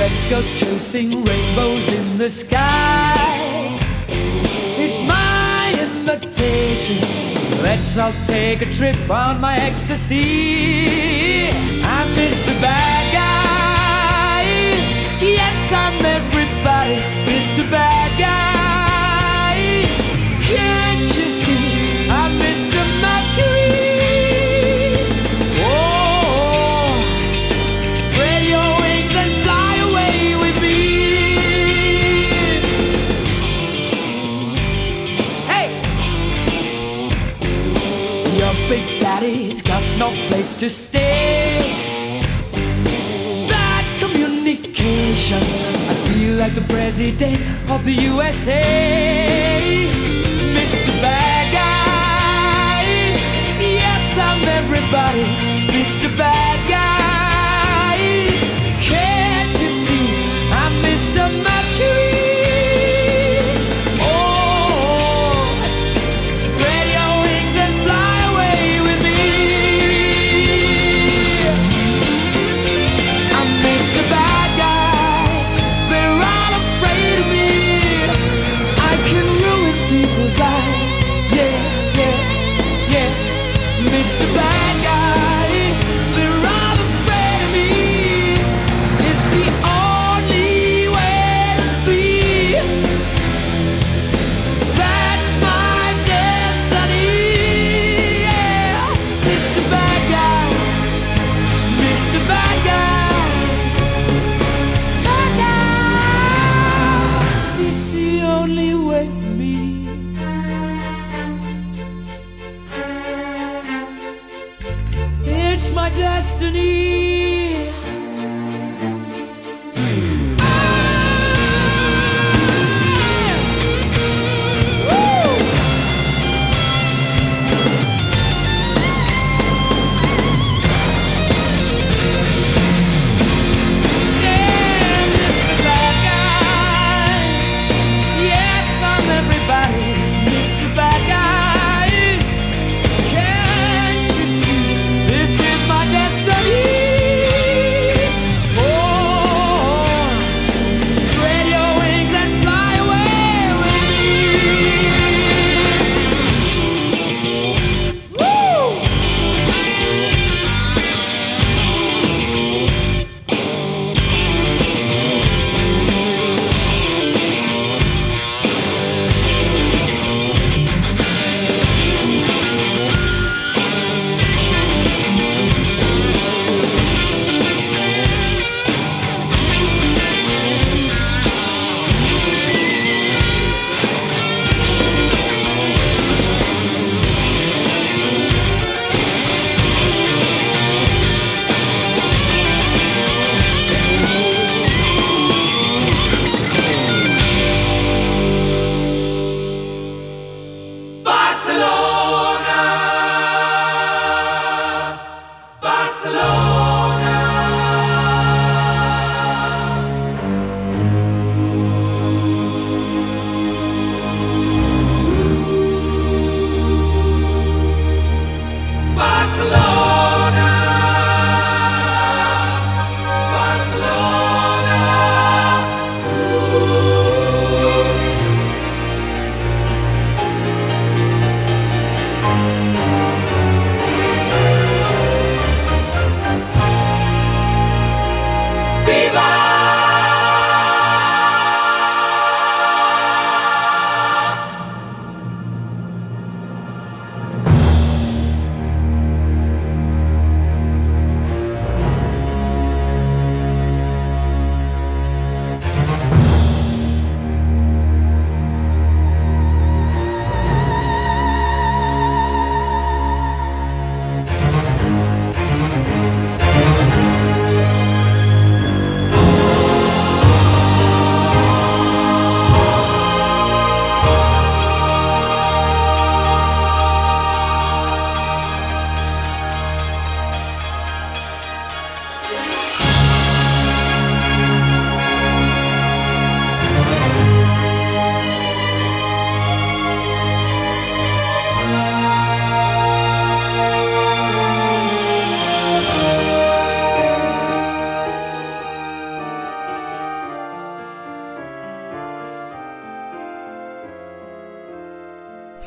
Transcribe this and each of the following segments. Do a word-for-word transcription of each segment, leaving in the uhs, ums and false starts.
Let's go chasing rainbows in the sky. It's my invitation. Let's all take a trip on my ecstasy. I'm Mister Bad Guy. Yes, I'm everybody's Mister Bad Guy. Can't you see I'm Mister Mercury? Big Daddy's got no place to stay. Bad communication. I feel like the president of the U S A. Mister Bad Guy. Yes, I'm everybody's Mister Bad Guy. Can't you see I'm Mister Mercury? Mister Bad Guy, they're all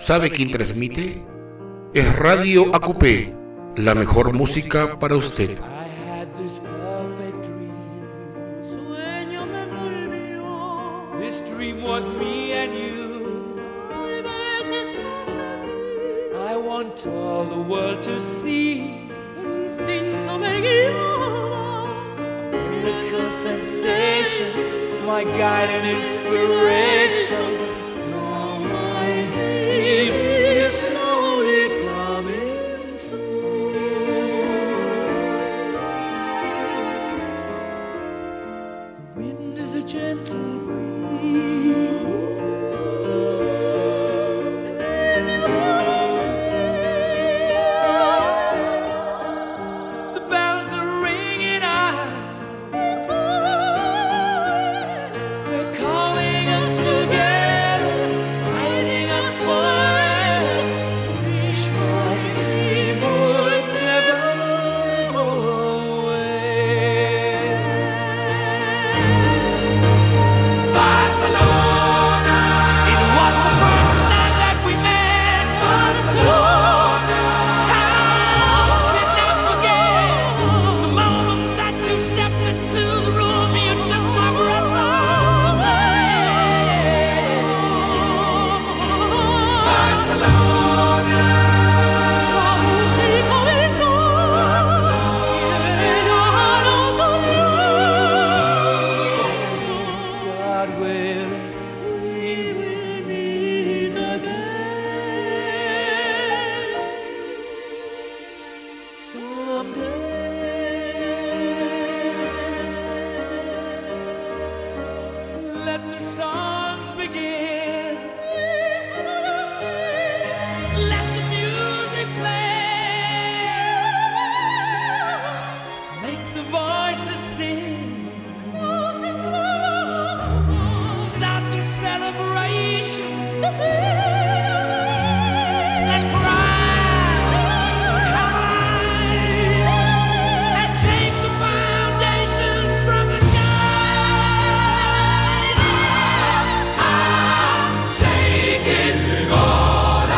¿Sabe quién transmite? Es Radio A Q P, la mejor música para usted. This dream was me and you. I want all the world to see. Miracle sensation, my guide and inspiration. Now my dream is slowly coming true. The wind is a gentle breeze. The bells are ringing out. They're calling us together, guiding us forever. Wish my dream would never go away. Barcelona, it was the first time that we met. Barcelona, how can I forget the moment that you stepped into the room? You took my breath away. Barcelona, God willing, we will meet again someday. Let the songs begin. Let the music play. Make the voices sing. Start the celebrations. And cry, cry, and shake the foundations from the sky. I'm shaking all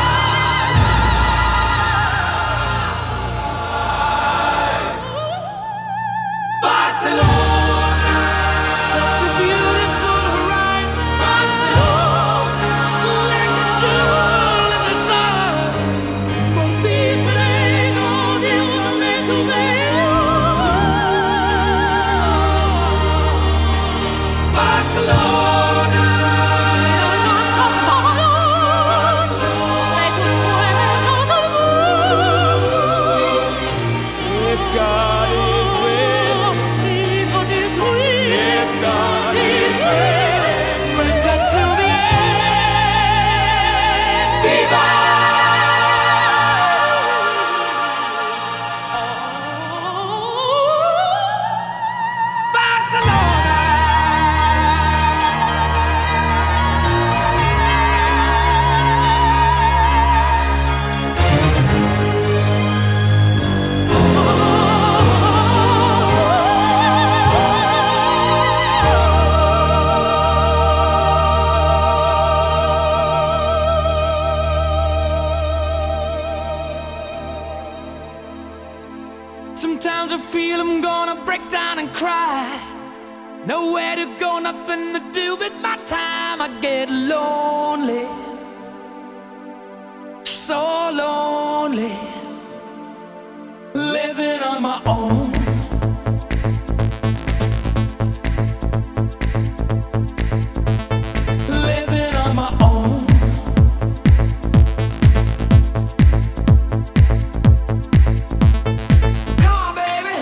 Barcelona, such a beautiful horizon. Barcelona, like a jewel in the sun. Conquístale, no Dios, le conveo. Barcelona, los amores de tus pueblos al mundo. If God is willing, if God is willing, friends until the end. Viva! Sometimes I feel I'm gonna break down and cry. Nowhere to go, nothing to do with my time. I get lonely, so lonely, living on my own. Living on my own. Come on, baby.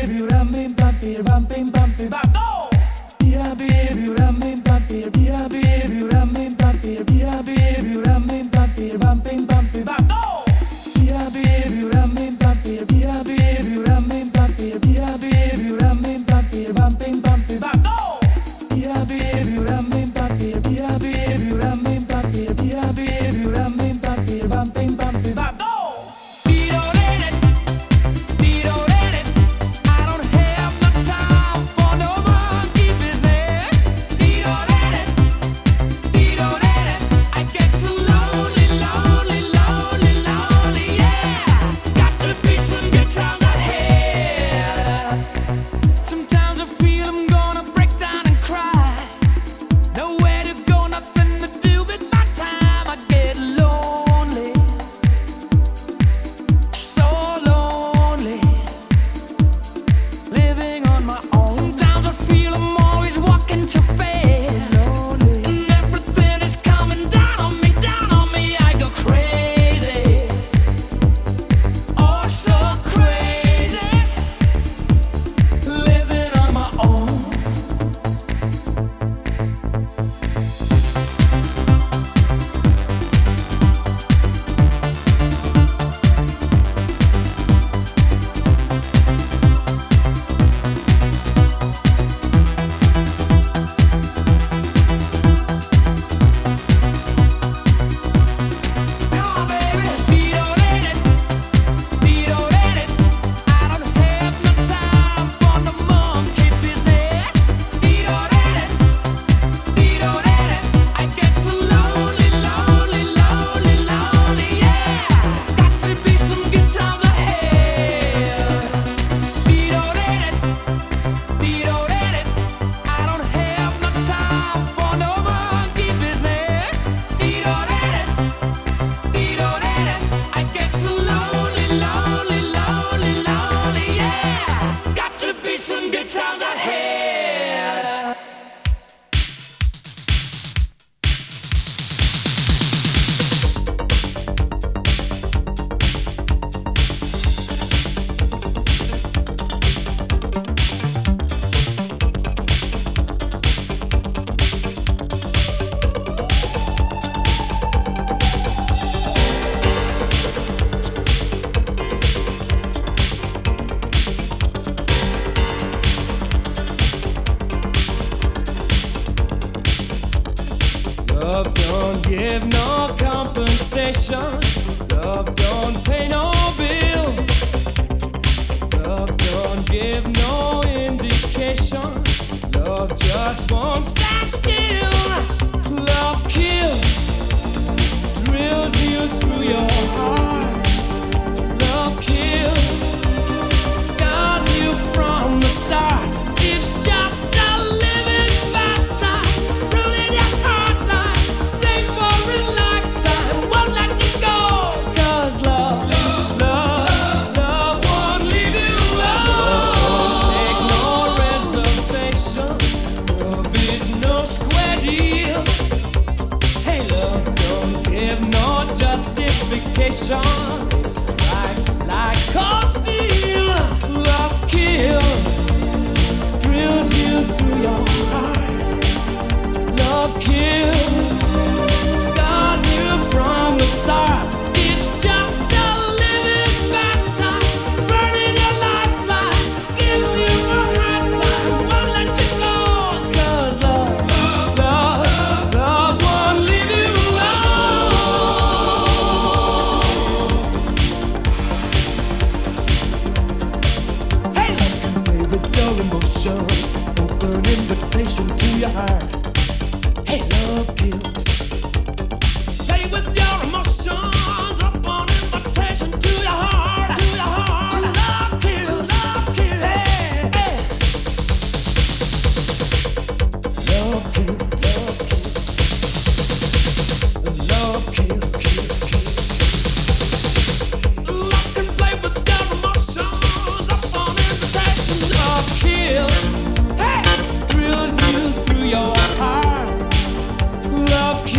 Hey! Thrills you through your heart. Love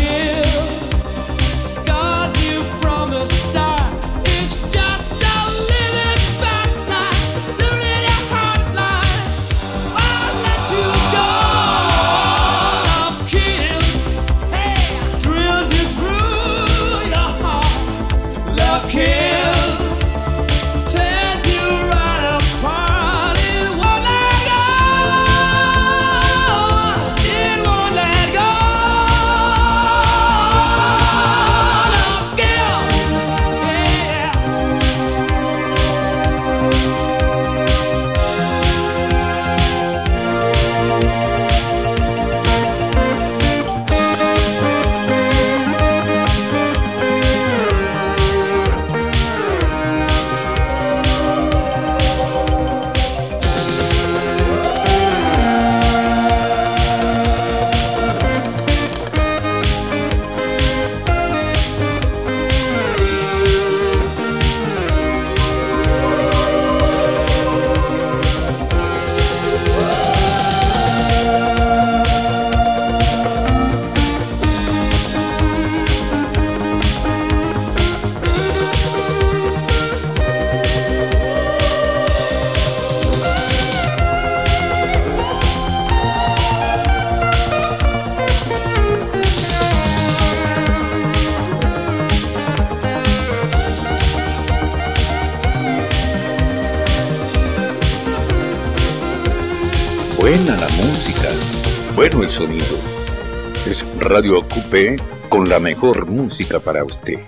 Buena la música, bueno el sonido. Es Radio Acupe con la mejor música para usted.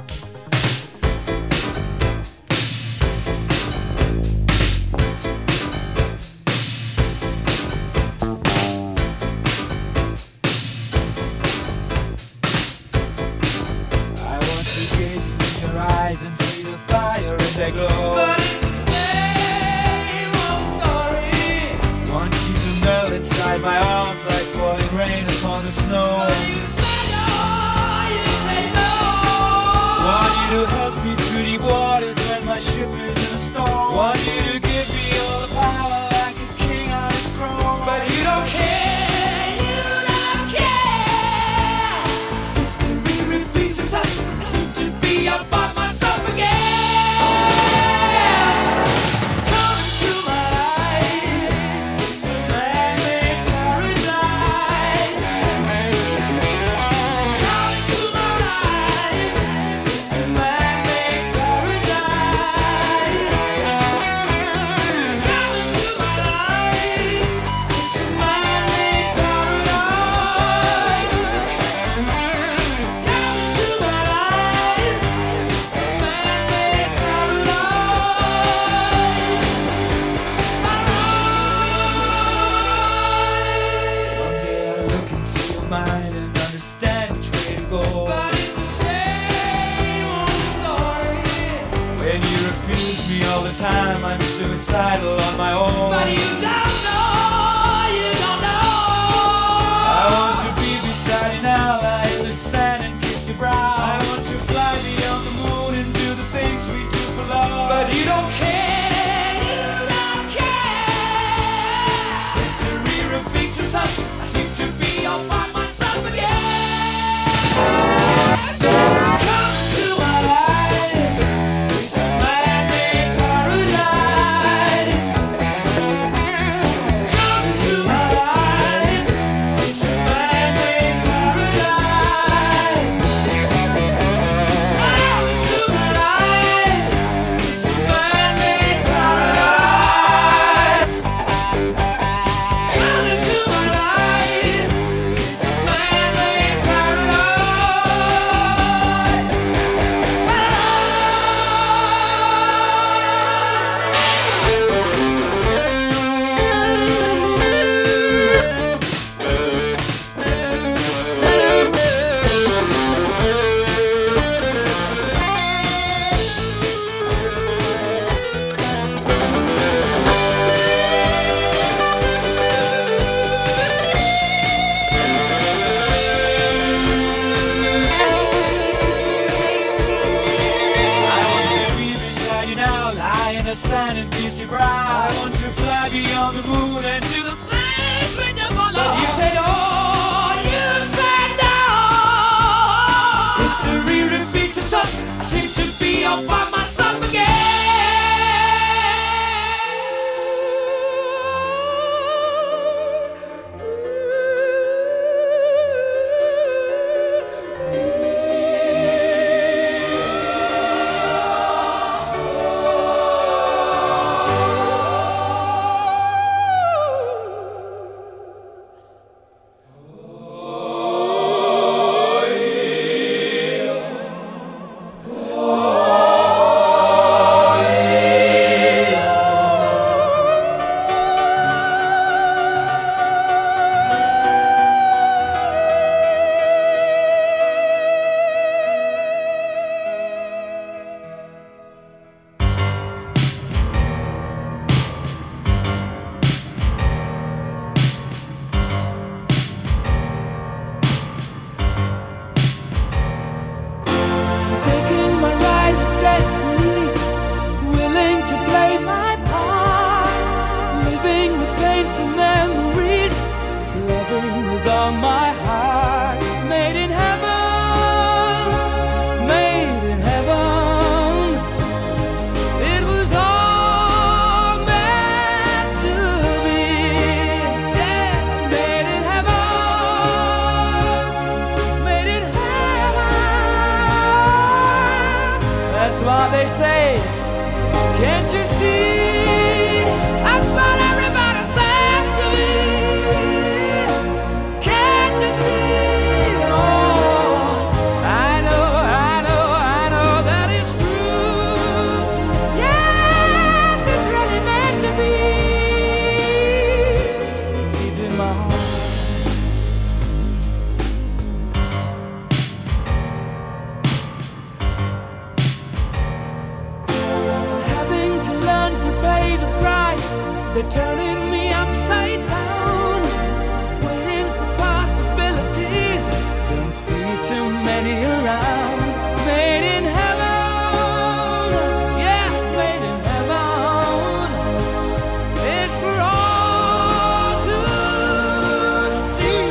spin me upside down, waiting for possibilities. Don't see too many around. Made in heaven, yes, made in heaven. It's for all to see.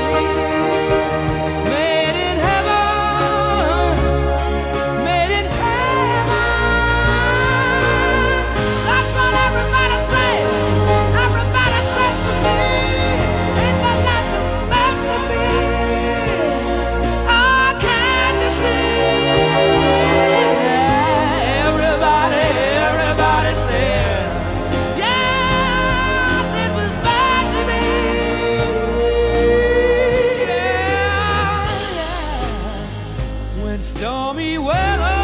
Made in heaven, made in heaven. That's what everybody says. Everybody says to me, ain't that like the meant to be? Oh, can't you see? Everybody, everybody says, yes, it was meant to be. Yeah, yeah. When stormy weather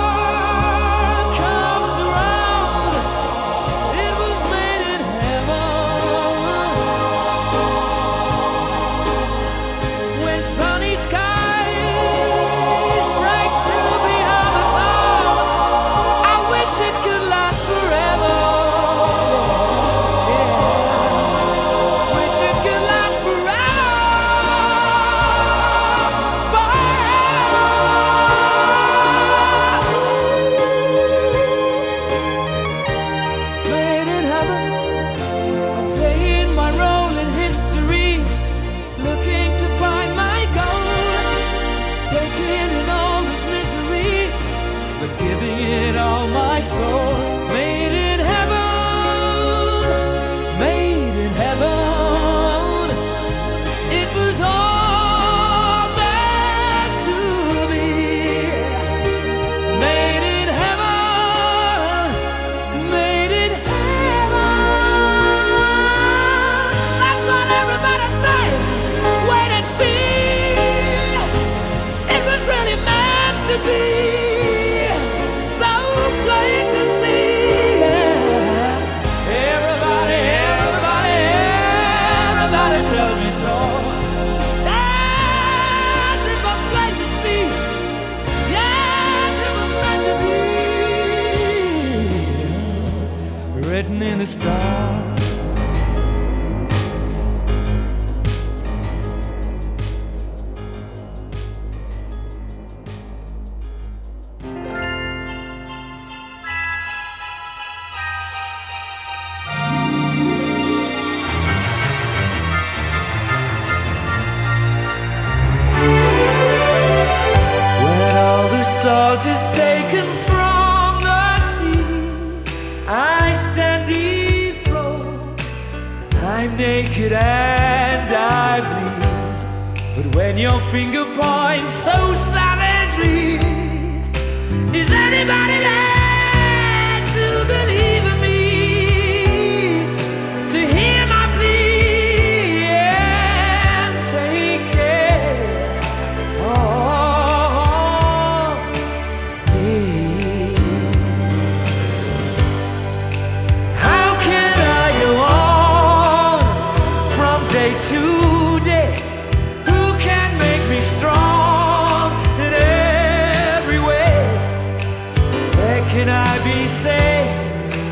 comes around, it was made in heaven. When sunny skies break through behind the clouds, I wish it could last forever. Yeah. Wish it could last forever. Forever. Made in heaven. I'm playing my role in history, looking to find my goal, taking in all this misery, but giving it all my soul. Made in heaven, made in heaven. It was all meant to be. Made in heaven, made in heaven. That's what everybody says. Wait and see. It was really meant to be. So plain to see. Everybody, everybody, everybody tells me so. Yes, it was plain to see. Yes, it was meant to be. Written in the stars. When all the salt is taken from the sea, I stand dethroned. I'm naked and I bleed. But when your finger points so savagely, is anybody there to believe in me? To hear my plea and take care of me? How can I go on from day to day? Who can make me strong in every way? Where can I be safe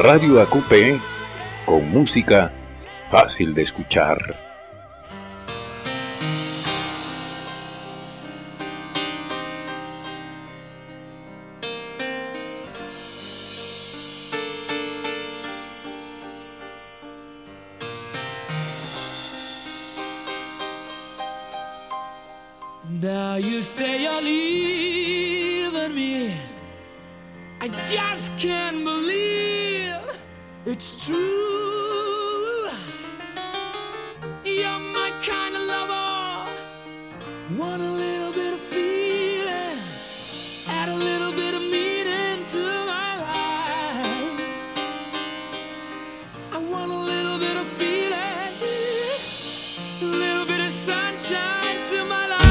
Radio A Q P con música fácil de escuchar. Now you say you're leaving me. I just can't believe it's true. You're my kind of lover. Want a little bit of feeling, add a little bit of meaning to my life. I want a little bit of feeling, a little bit of sunshine to my life.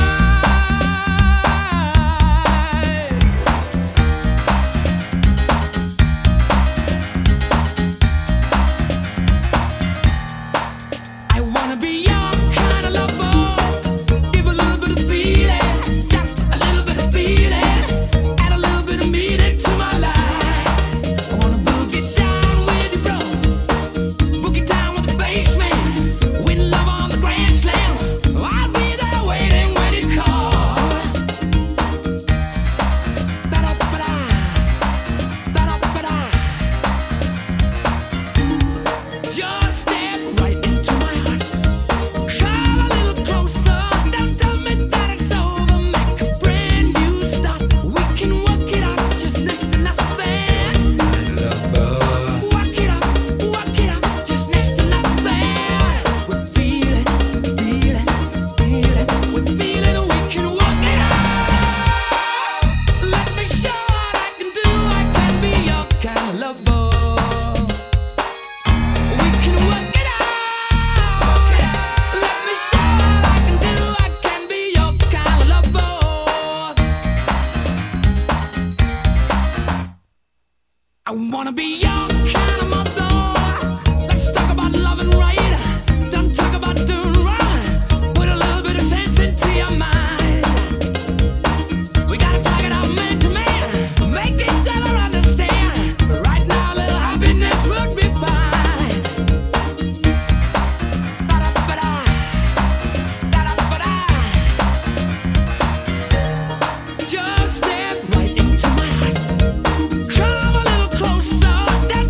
Just step right into my heart. Come a little closer.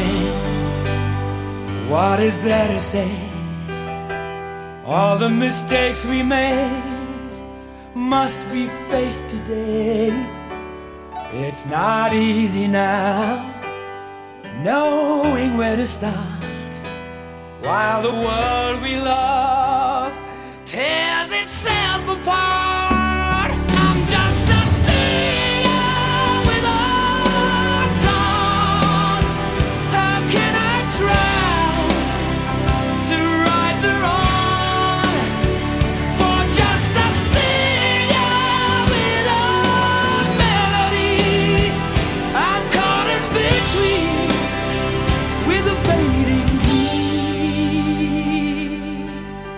fence, what is there to say? All the mistakes we made must be faced today. It's not easy now, knowing where to start, while the world we love tears itself apart. I'm just a singer with a song. How can I try to right the wrong? For just a singer with a melody, I'm caught in between with a fading dream.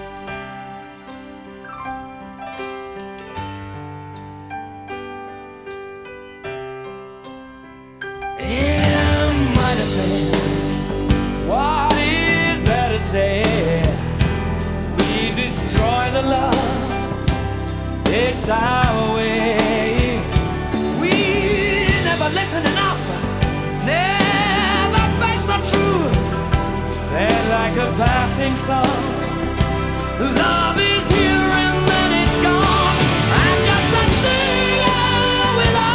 In my defense, what is there to say? We destroy the love, it's our way. We never listen enough, never face the truth. Then like a passing song, love is here and then it's gone. I'm just a singer with a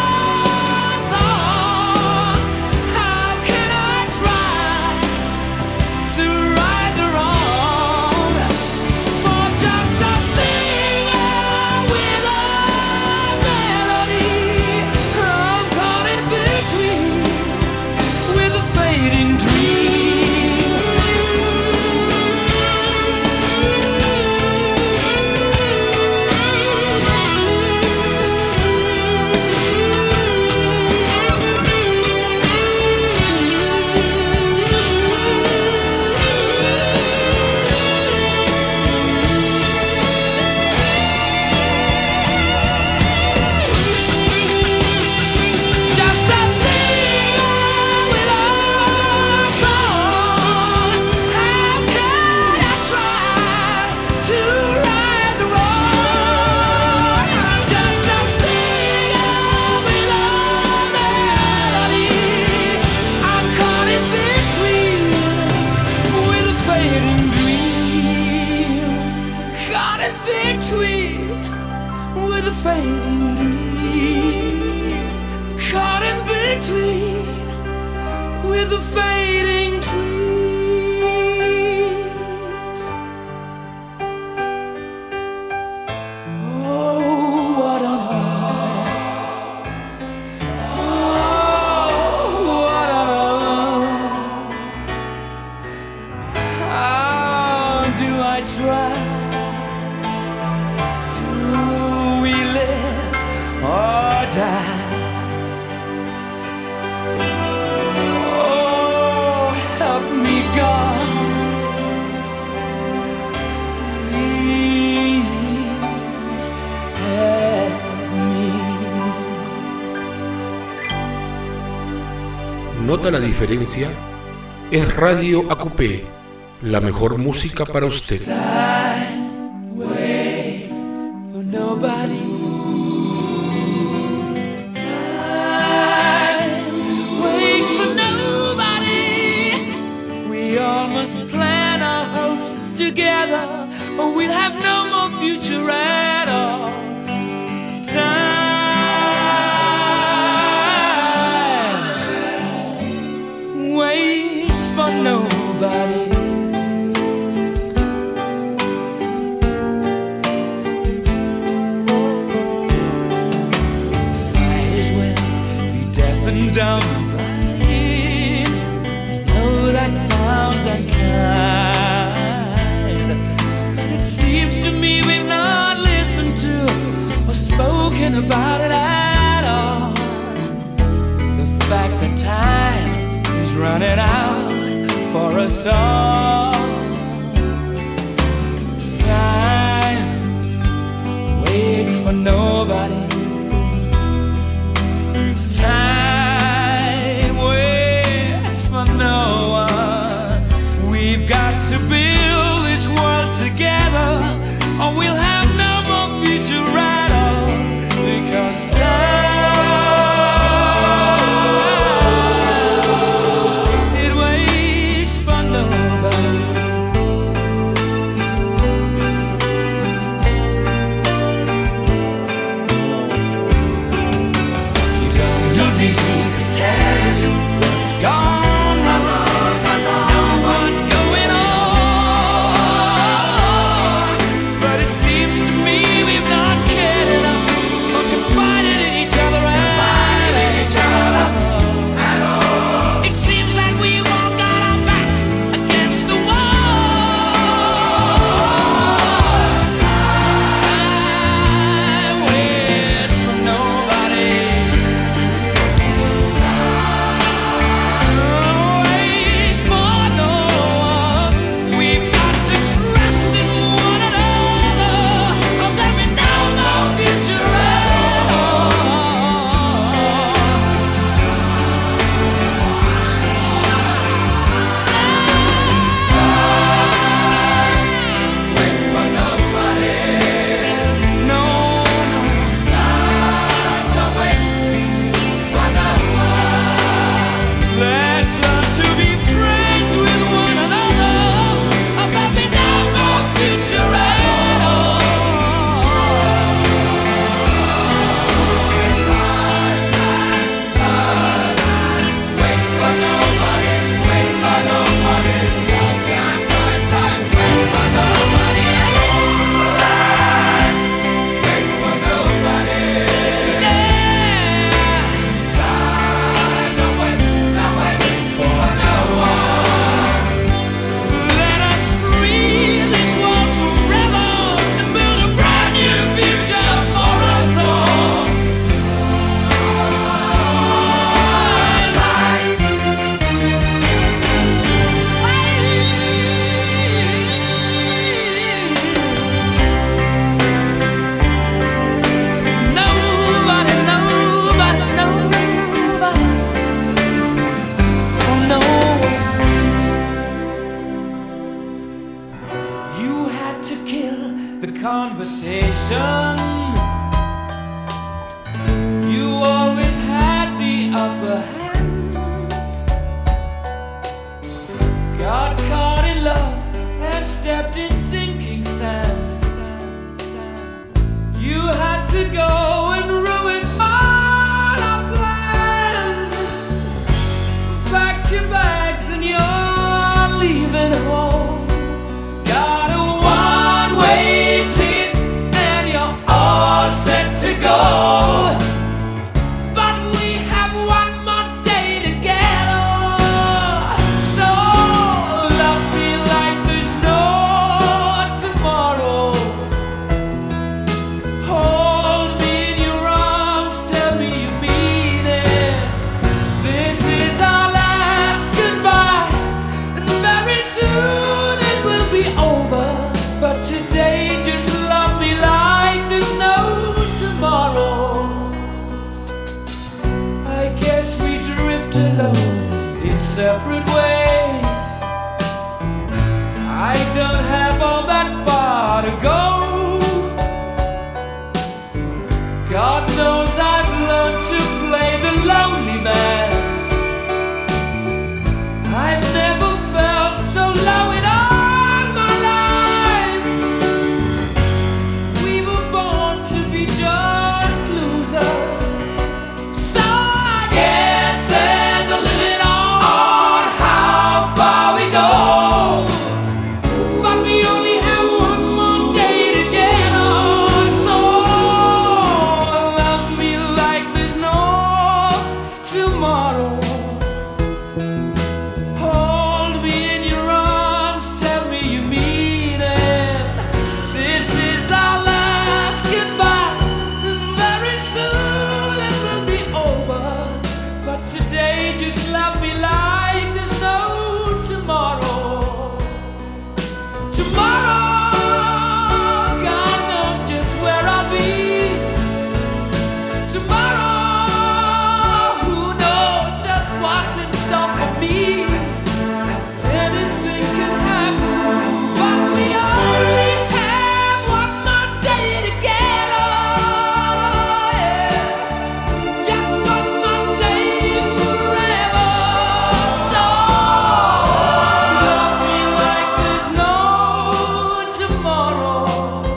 song. How can I try to right the wrong? For just a singer with a melody, I'm caught in between with a fading dream. Just a singer with a song. How can I try to right the wrong? Just a singer with a melody, I'm caught in between with a fading dream. Caught in between with a fading dream. Caught in between with a fading dream. Oh, what on earth? Oh, what on earth? How do I try? Do we live or die? Oh, help me, God. Please help me. ¿Nota la diferencia? Es Radio A Q P, la mejor música para usted. Time waits for nobody. Time waits for nobody. We all must plan our hopes together, or we'll have no more future at all. Time waits for nobody. Might as well be deaf and dumb and blind. I know that sounds unkind, and it seems to me we've not listened to or spoken about it at all. The fact that time is running out for us all. Time waits for nobody. Time waits for no one. We've got to build this world together, or we'll have no more future at all. Because time, it waits the conversation. You always had the upper hand. Got caught in love and stepped in sinking sand. You had to go and ruin all our plans. Packed your bags and you're leaving home. Got a one-way ticket and you're all set to go. But we have one more day together. So love me like there's no tomorrow. Hold me in your arms, tell me you mean it. This is our last goodbye, and very soon it will be over. But today just love me like there's no tomorrow. I guess we drift alone in separate ways. I don't have all that far to go. God knows I've learned to play the lonely man. I've never felt so low in all my life. We were born to be just losers. So I guess there's a limit on how far we go. But we only have one more day together. So love me like there's no tomorrow. Hold me in your arms, tell me you mean it. This is our last goodbye, and very soon it will be over. But today just love me like there's no tomorrow. Tomorrow, God knows just where I'll be. Tomorrow, who knows just what's in store for me. Anything can happen, but we only have one more day together. Yeah. Just one more day forever. So love me like there's no tomorrow.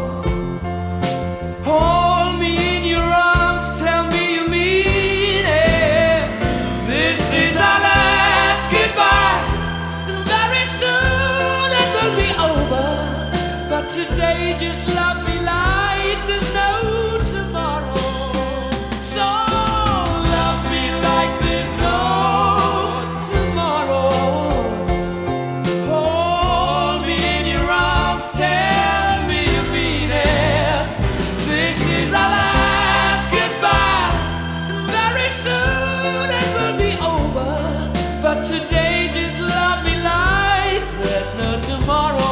Hold me in your arms, tell me you mean it. This is our last goodbye, and very soon it will be over. But today just love me like there's no tomorrow. So love me like there's no tomorrow. Hold me in your arms, tell me you mean it. This is our last goodbye, and very soon it will be over. But today just love me like there's no tomorrow.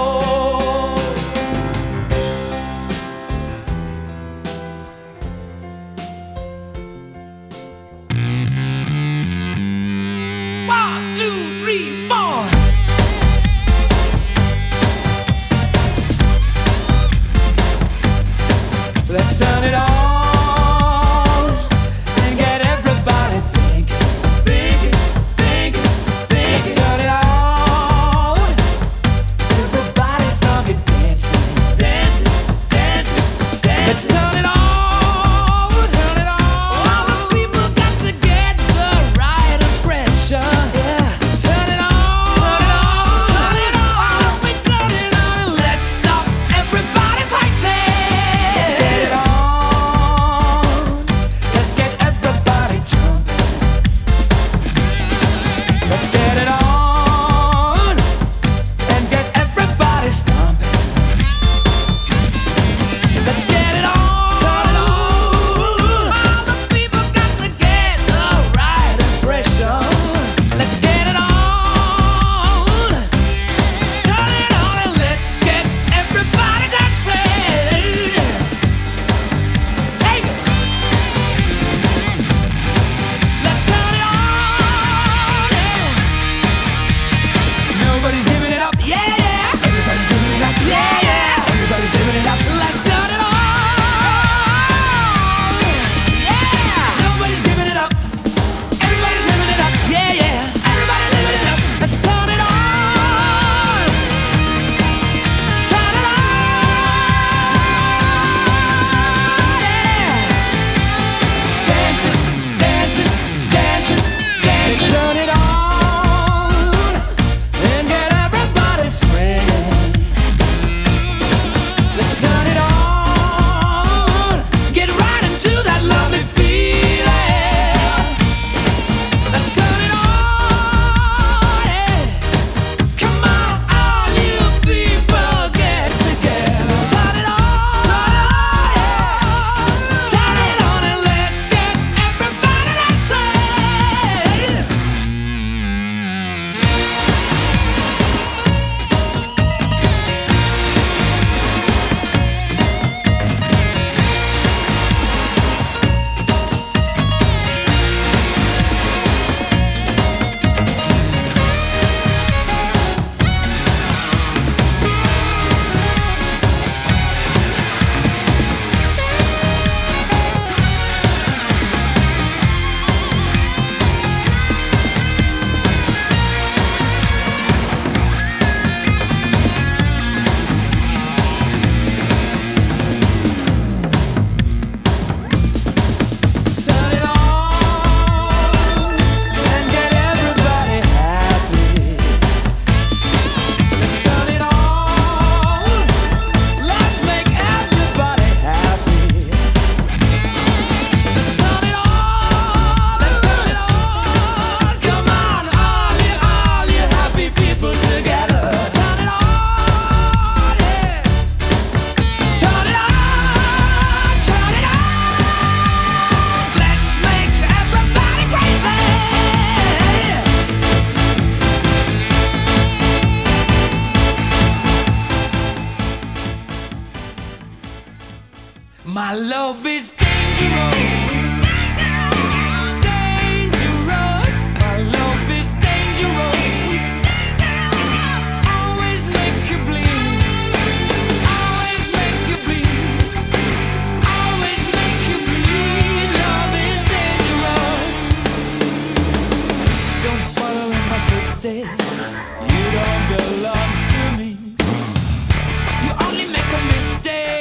One, two, three, four. Let's turn it on and get everybody thinking, thinking, thinking, thinking. Let's turn it on. Everybody song and dancing, dancing, dancing, dancing. Let's turn it on, turn it on. All the people got to get the right impression. Yeah. Turn it on, turn it on, turn it on. We turn it on and let's stop everybody fighting. Let's get it on. Let's get everybody jumping. Let's get it on and get everybody stomping. Let's get it on. My love is dangerous. Dangerous. My love is dangerous. Always make you bleed. Always make you bleed. Always make you bleed. Love is dangerous. Don't follow in my footsteps. You don't belong to me. You only make a mistake.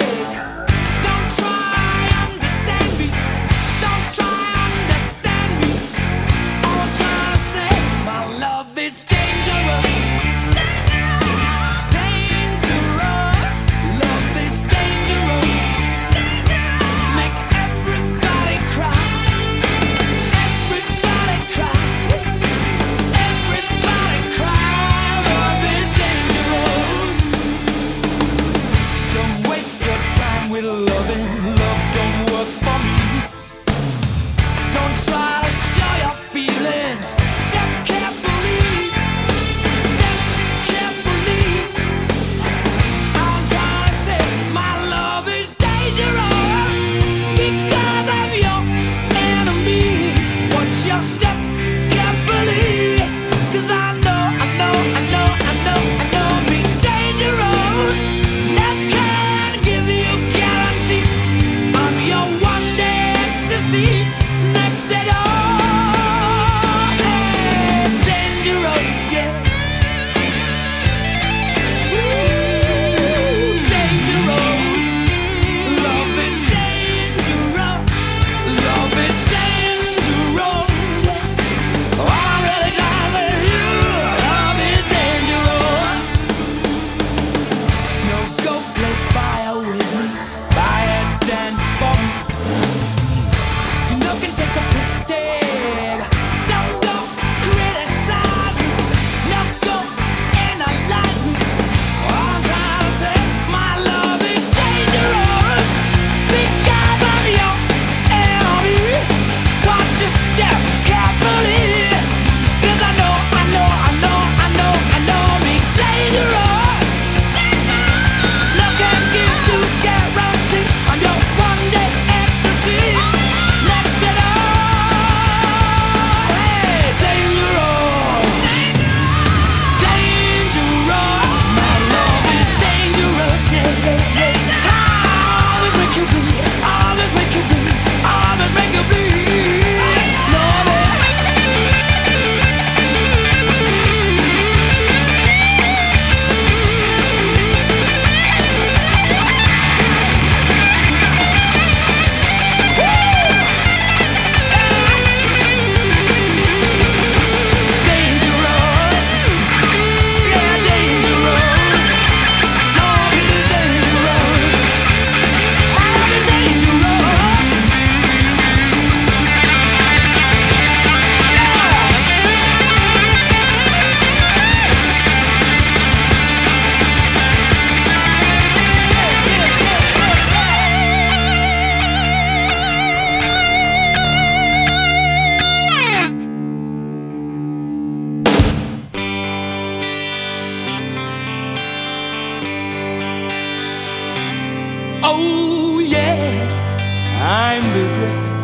Oh yes, I'm the great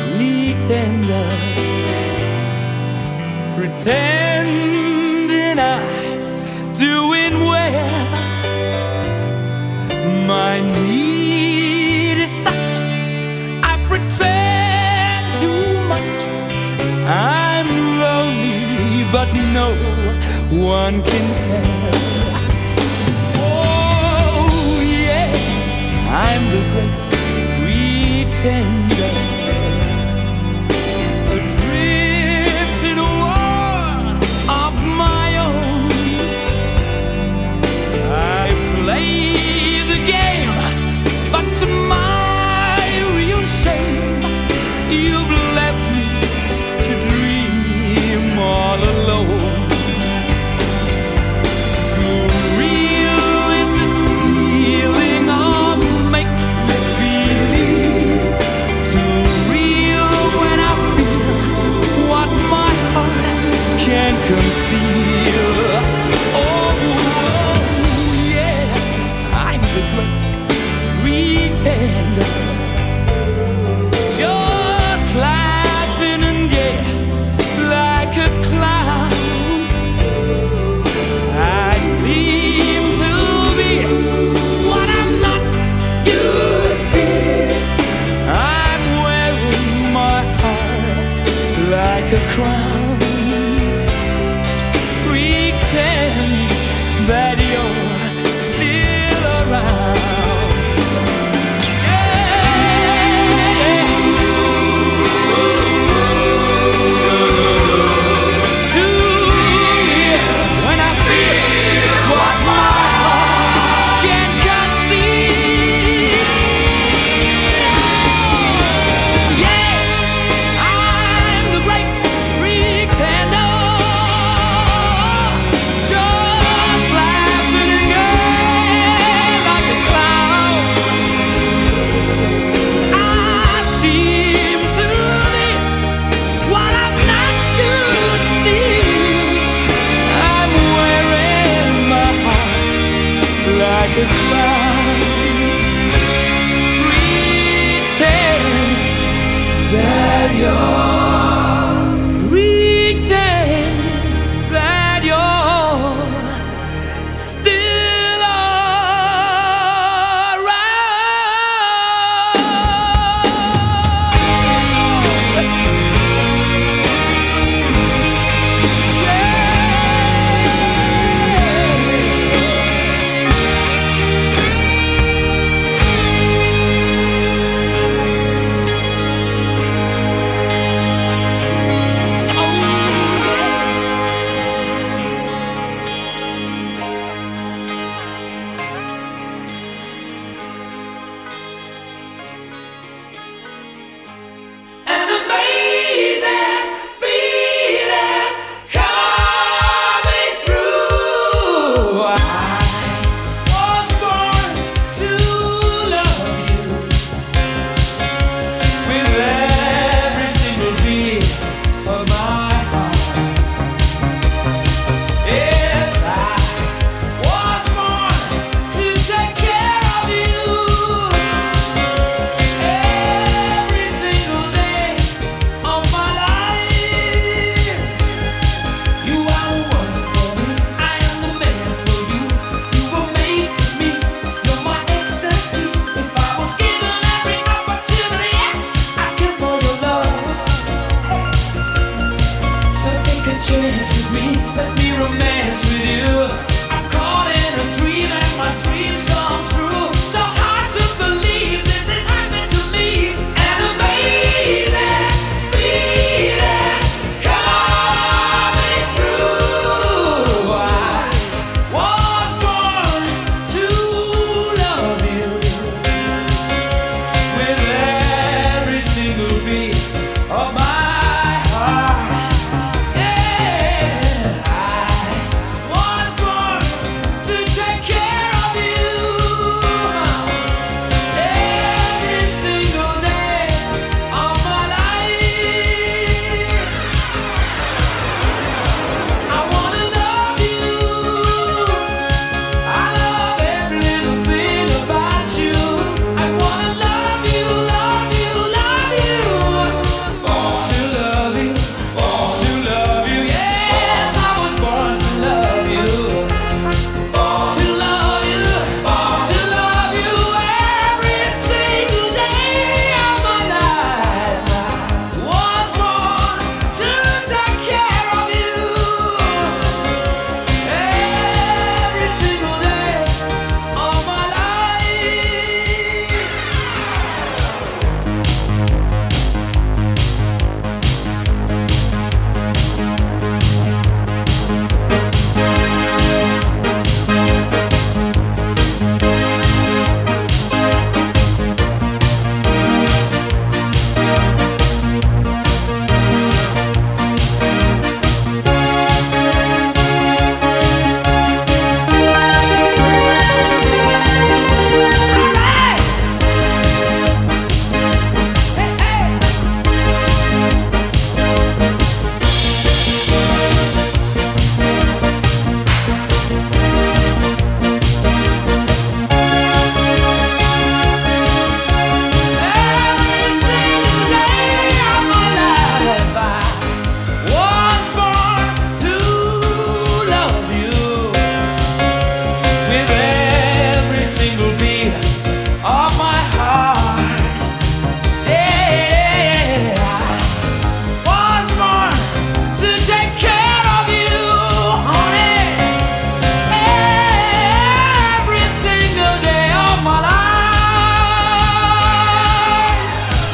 pretender, pretending I'm doing well. My need is such, I pretend too much. I'm lonely, but no one can tell. I'm the great pretender, adrift in a world of my own. I play the game, but to my real shame, you've left me to dream all alone. To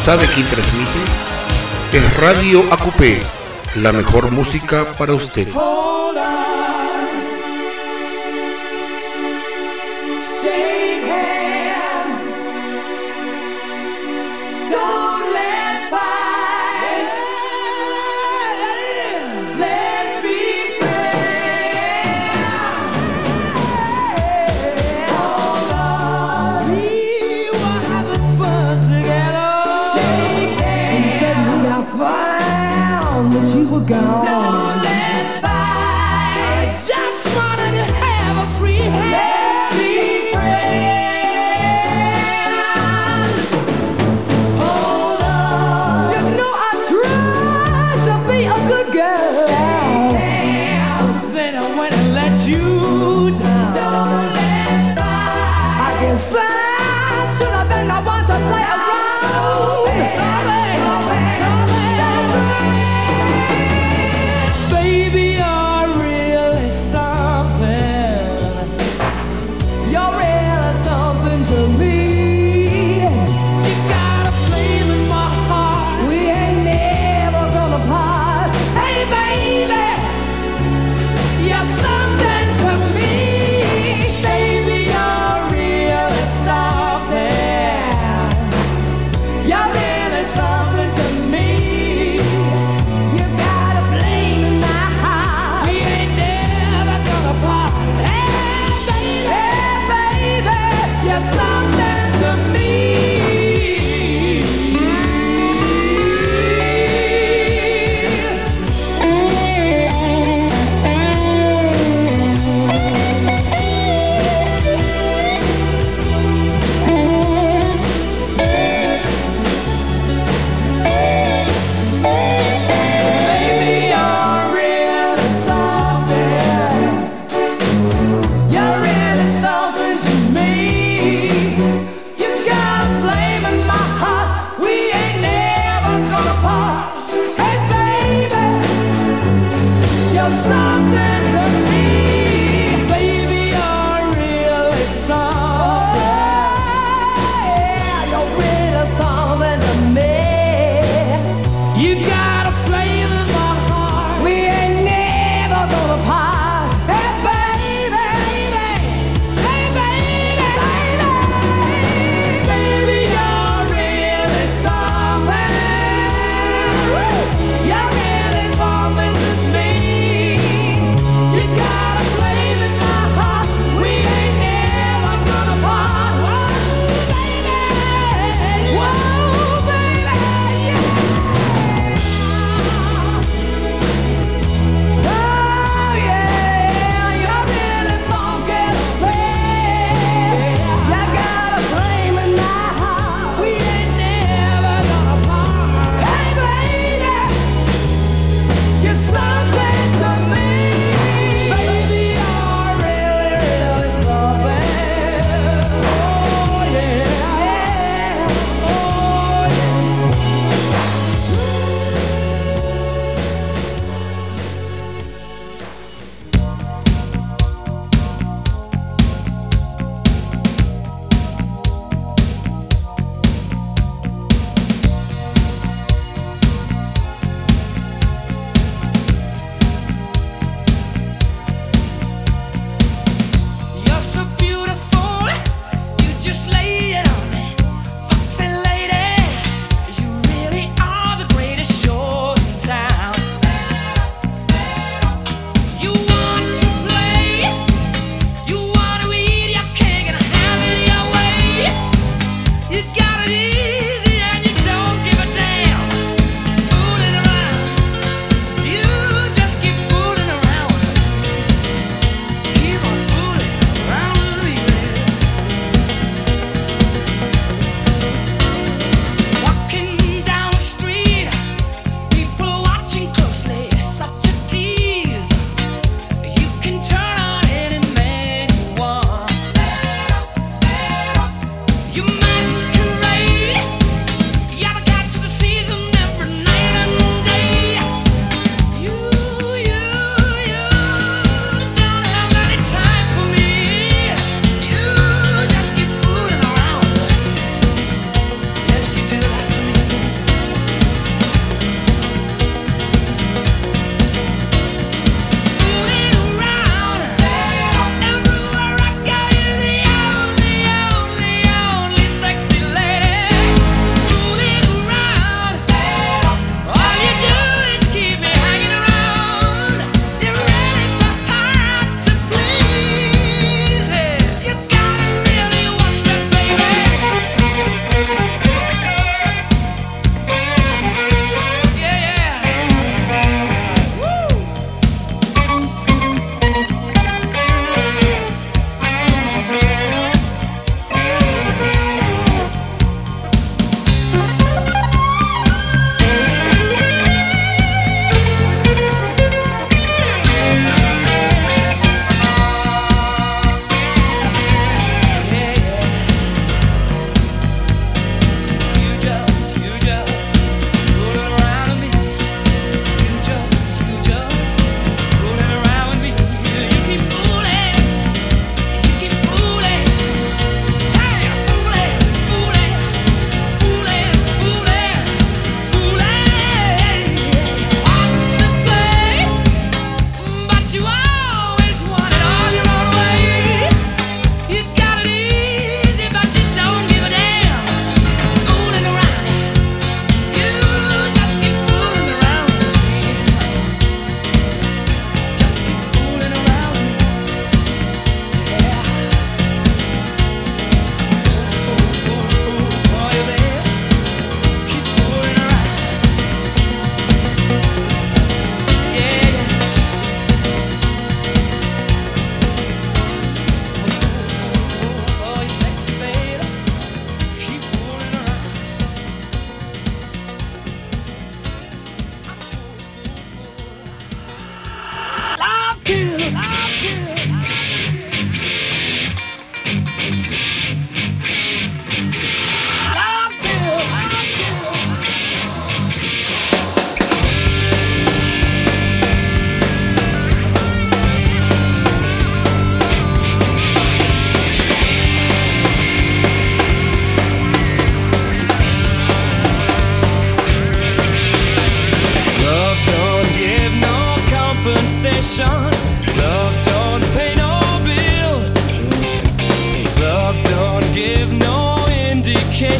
¿Sabe quién transmite? Es Radio A Q P, la mejor música para usted. Hold on. Shake hands. Don't let's fight. Let's be friends. Hold on. We were having fun together. Shake hands. And suddenly I found that you were gone. Don't let's fight. I just wanted to have a free hand. Let's be friends. Hold on. You know I tried to be a good girl. Then I went and let you down. Don't let's fight. I guess I should have been the one to play around. Sorry, sorry, baby, you're really something. You're really something to me. You got a flame in my heart. We ain't never gonna part. Hey, baby, you're something to me. Baby, you're really something. You're really something to me. You got a flame in my heart. We ain't never gonna part. Hey, baby, hey, baby, you're something to me. Baby, you're really something. You're really something to me. You got a flame in my heart. We ain't never gonna part. Hey, baby, you're something to me. Baby, you're really something. Yeah, you're really something to me. You got a flame in my heart. We ain't never gonna part. Hey, baby, hey, baby, baby, baby, you're really something. You're really something to me. You got a flame in my heart. We ain't never gonna part. Whoa, baby, whoa, baby, yeah. Oh yeah, you're really something to me. You got a flame in my heart. We ain't never gonna part. Hey, baby, you're something to me. Baby, you're really, really something. Oh yeah, yeah. Oh You're so beautiful, you just laid it on me. Foxy lady, you really are the greatest show in town. You want to play, you want to eat your cake and have it your way. You got it easy and you don't give a damn. Fooling around, you just keep fooling around. Keep on fooling around with me, baby. Walking down the street, people watching closely. Such a tease. You can turn on any man you want. You masquerade. You gotta catch the season every night and day. You, you, you don't have any time for me. You just keep fooling around. Yes, you do that to me.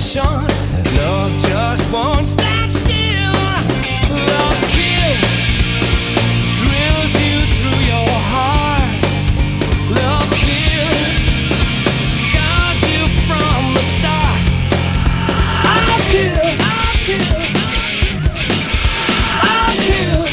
reservation. Love just won't stand still. Love kills, drills you through your heart. Love kills, scars you from the start. Love kills, love kills, love kills.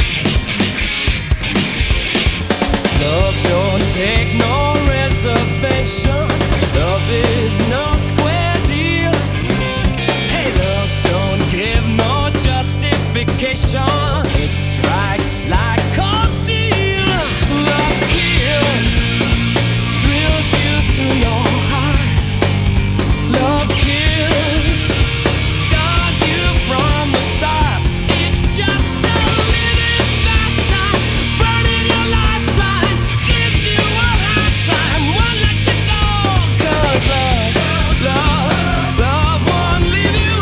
Love don't take no reservation. Love is no square deal. Hey, love don't give no justification. It strikes like cold steel. Love kills, drills you through your heart. Love kills, scars you from the start. It's just a little faster, burning your lifeline, gives you a hard time, won't let you go. 'Cause love, love, love won't leave you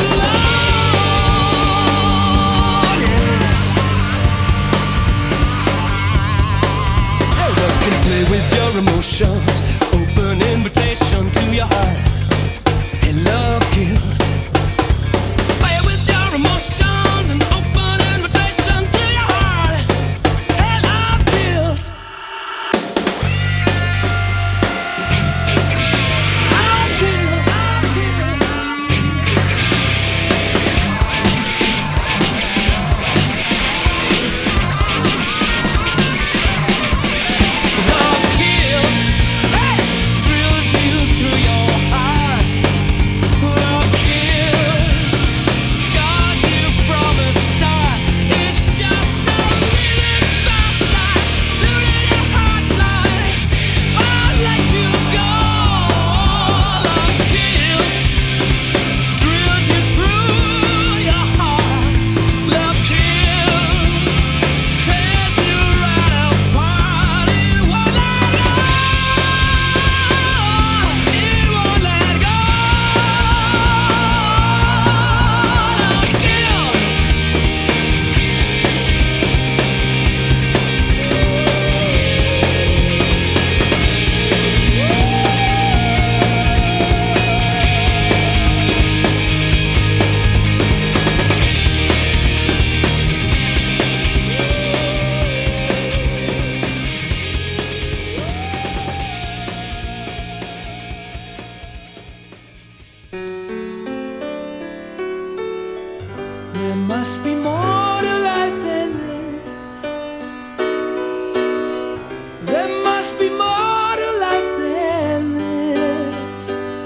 alone. Yeah. Hey, love can play with your emotions, open invitation to your heart. Hey, love kills. Play with your emotions, an open invitation to your heart. Hey, love kills. Love kills. Love kills. Love kills. Hey, drills you through your heart. Love kills, scars you from the start. It's just a little faster, looting your heart line, won't let you go. Love kills, drills you through your heart. Love kills, tears you right apart. It won't let go. It won't let go. Love kills. There must be more to life than this. There must be more to life than this.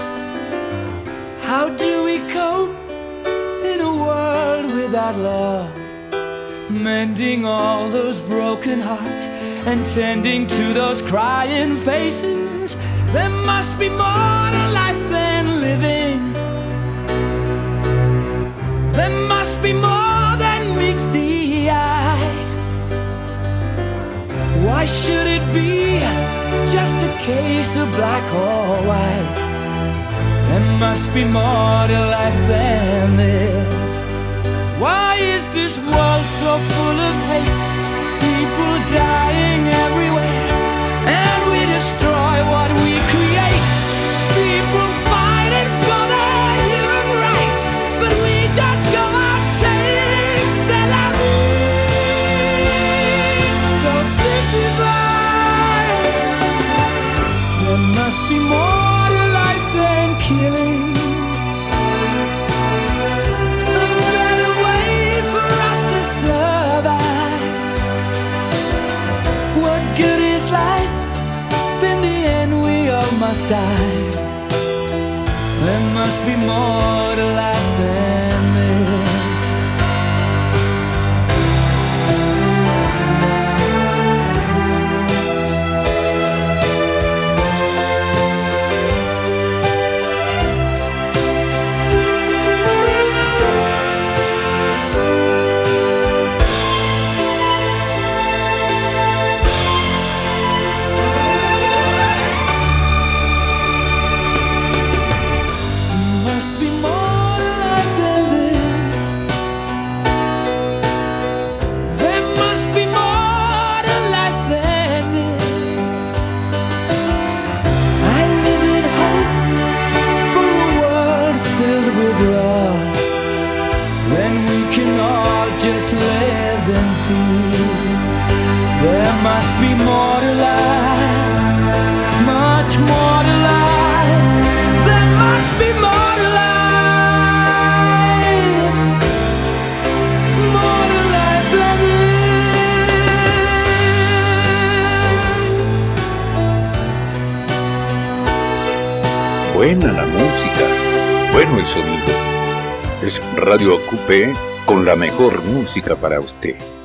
How do we cope in a world without love? Mending all those broken hearts and tending to those crying faces. There must be more to life than living. There must be more than meets the eye. Why should it be just a case of black or white? There must be more to life than this. Why is this world so full of hate? People dying everywhere, and we destroy what we create. People fighting for their human rights, but we just go out saying c'est la vie. So this is life. There must be more to life than killing. A better way for us to survive. What good is life? In the end we all must die. There must be more to life than this. There must be more to bueno el sonido. Es Radio Ocupé con la mejor música para usted.